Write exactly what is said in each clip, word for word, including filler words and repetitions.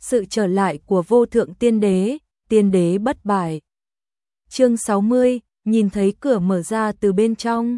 sự trở lại của vô thượng tiên đế, tiên đế bất bại. Chương sáu mươi, nhìn thấy cửa mở ra từ bên trong.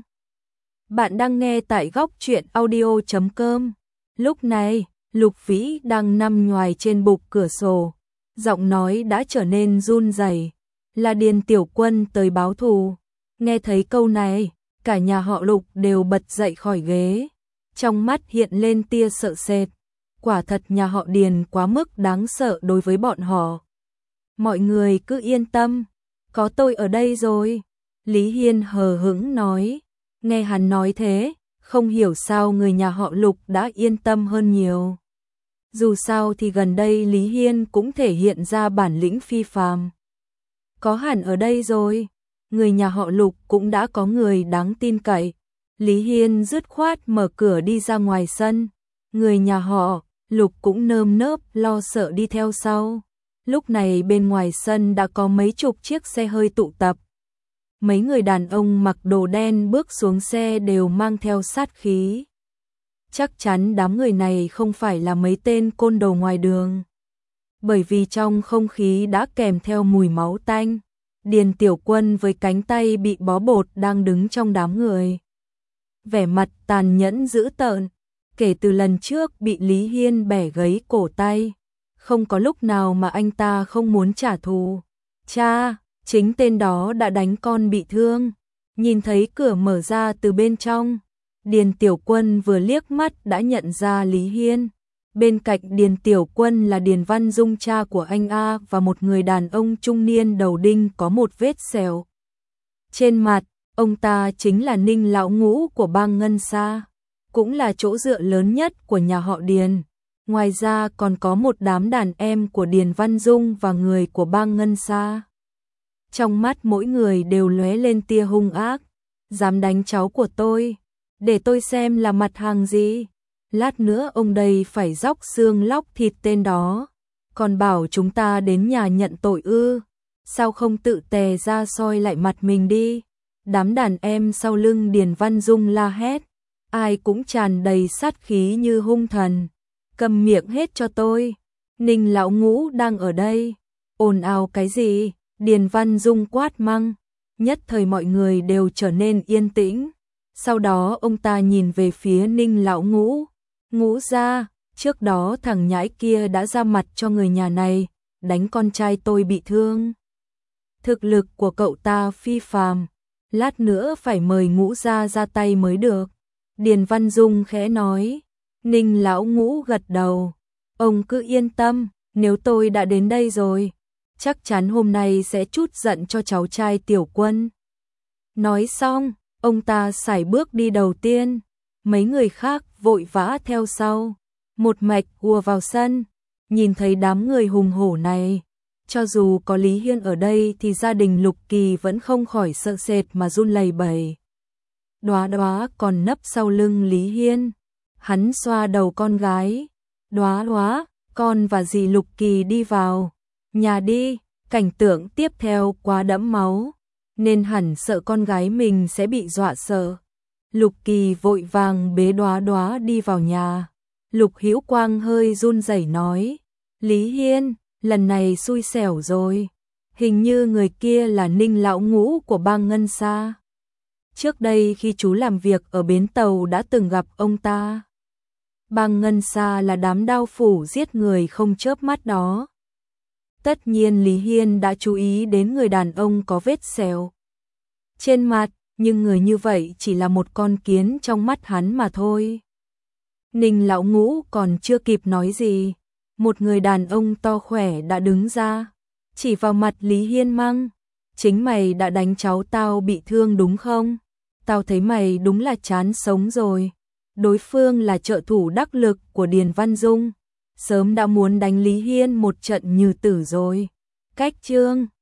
Bạn đang nghe tại góc truyện audio chấm com. Lúc này, Lục Vĩ đang nằm nhoài trên bục cửa sổ, giọng nói đã trở nên run rẩy. Là Điền Tiểu Quân tới báo thù. Nghe thấy câu này, cả nhà họ Lục đều bật dậy khỏi ghế, trong mắt hiện lên tia sợ sệt. Quả thật nhà họ Điền quá mức đáng sợ đối với bọn họ. Mọi người cứ yên tâm, có tôi ở đây rồi. Lý Hiên hờ hững nói. Nghe hắn nói thế, không hiểu sao người nhà họ Lục đã yên tâm hơn nhiều. Dù sao thì gần đây Lý Hiên cũng thể hiện ra bản lĩnh phi phàm. Có hẳn ở đây rồi, người nhà họ Lục cũng đã có người đáng tin cậy. Lý Hiên dứt khoát mở cửa đi ra ngoài sân. Người nhà họ Lục cũng nơm nớp lo sợ đi theo sau. Lúc này bên ngoài sân đã có mấy chục chiếc xe hơi tụ tập. Mấy người đàn ông mặc đồ đen bước xuống xe đều mang theo sát khí. Chắc chắn đám người này không phải là mấy tên côn đồ ngoài đường. Bởi vì trong không khí đã kèm theo mùi máu tanh. Điền Tiểu Quân với cánh tay bị bó bột đang đứng trong đám người. Vẻ mặt tàn nhẫn dữ tợn. Kể từ lần trước bị Lý Hiên bẻ gãy cổ tay, không có lúc nào mà anh ta không muốn trả thù. Cha, chính tên đó đã đánh con bị thương. Nhìn thấy cửa mở ra từ bên trong, Điền Tiểu Quân vừa liếc mắt đã nhận ra Lý Hiên. Bên cạnh Điền Tiểu Quân là Điền Văn Dung, cha của anh A, và một người đàn ông trung niên đầu đinh có một vết sẹo trên mặt. Ông ta chính là Ninh lão ngũ của bang Ngân Sa, cũng là chỗ dựa lớn nhất của nhà họ Điền. Ngoài ra còn có một đám đàn em của Điền Văn Dung và người của bang Ngân Sa. Trong mắt mỗi người đều lóe lên tia hung ác. Dám đánh cháu của tôi, để tôi xem là mặt hàng gì. Lát nữa ông đây phải róc xương lóc thịt tên đó. Còn bảo chúng ta đến nhà nhận tội ư? Sao không tự tè ra soi lại mặt mình đi? Đám đàn em sau lưng Điền Văn Dung la hét, ai cũng tràn đầy sát khí như hung thần. Cầm miệng hết cho tôi, Ninh lão ngũ đang ở đây. Ồn ào cái gì? Điền Văn Dung quát mắng. Nhất thời mọi người đều trở nên yên tĩnh. Sau đó ông ta nhìn về phía Ninh lão ngũ. Ngũ gia, trước đó thằng nhãi kia đã ra mặt cho người nhà này, đánh con trai tôi bị thương. Thực lực của cậu ta phi phàm, lát nữa phải mời Ngũ gia ra tay mới được. Điền Văn Dung khẽ nói. Ninh lão ngũ gật đầu. Ông cứ yên tâm, nếu tôi đã đến đây rồi, chắc chắn hôm nay sẽ trút giận cho cháu trai Tiểu Quân. Nói xong, ông ta sải bước đi đầu tiên. Mấy người khác vội vã theo sau, một mạch ùa vào sân. Nhìn thấy đám người hùng hổ này, cho dù có Lý Hiên ở đây thì gia đình Lục Kỳ vẫn không khỏi sợ sệt mà run lẩy bẩy. Đóa Đóa còn nấp sau lưng Lý Hiên. Hắn xoa đầu con gái. Đóa Đóa, con và dì Lục Kỳ đi vào nhà đi. Cảnh tượng tiếp theo quá đẫm máu, nên hẳn sợ con gái mình sẽ bị dọa sợ. Lục Kỳ vội vàng bế Đóa Đóa đi vào nhà. Lục Hữu Quang hơi run rẩy nói. Lý Hiên, lần này xui xẻo rồi. Hình như người kia là Ninh lão ngũ của bang Ngân Sa. Trước đây khi chú làm việc ở bến tàu đã từng gặp ông ta. Bang Ngân Sa là đám đao phủ giết người không chớp mắt đó. Tất nhiên Lý Hiên đã chú ý đến người đàn ông có vết sẹo trên mặt, nhưng người như vậy chỉ là một con kiến trong mắt hắn mà thôi. Ninh lão ngũ còn chưa kịp nói gì, một người đàn ông to khỏe đã đứng ra, chỉ vào mặt Lý Hiên mắng. Chính mày đã đánh cháu tao bị thương đúng không? Tao thấy mày đúng là chán sống rồi. Đối phương là trợ thủ đắc lực của Điền Văn Dung, sớm đã muốn đánh Lý Hiên một trận như tử rồi. Cách chương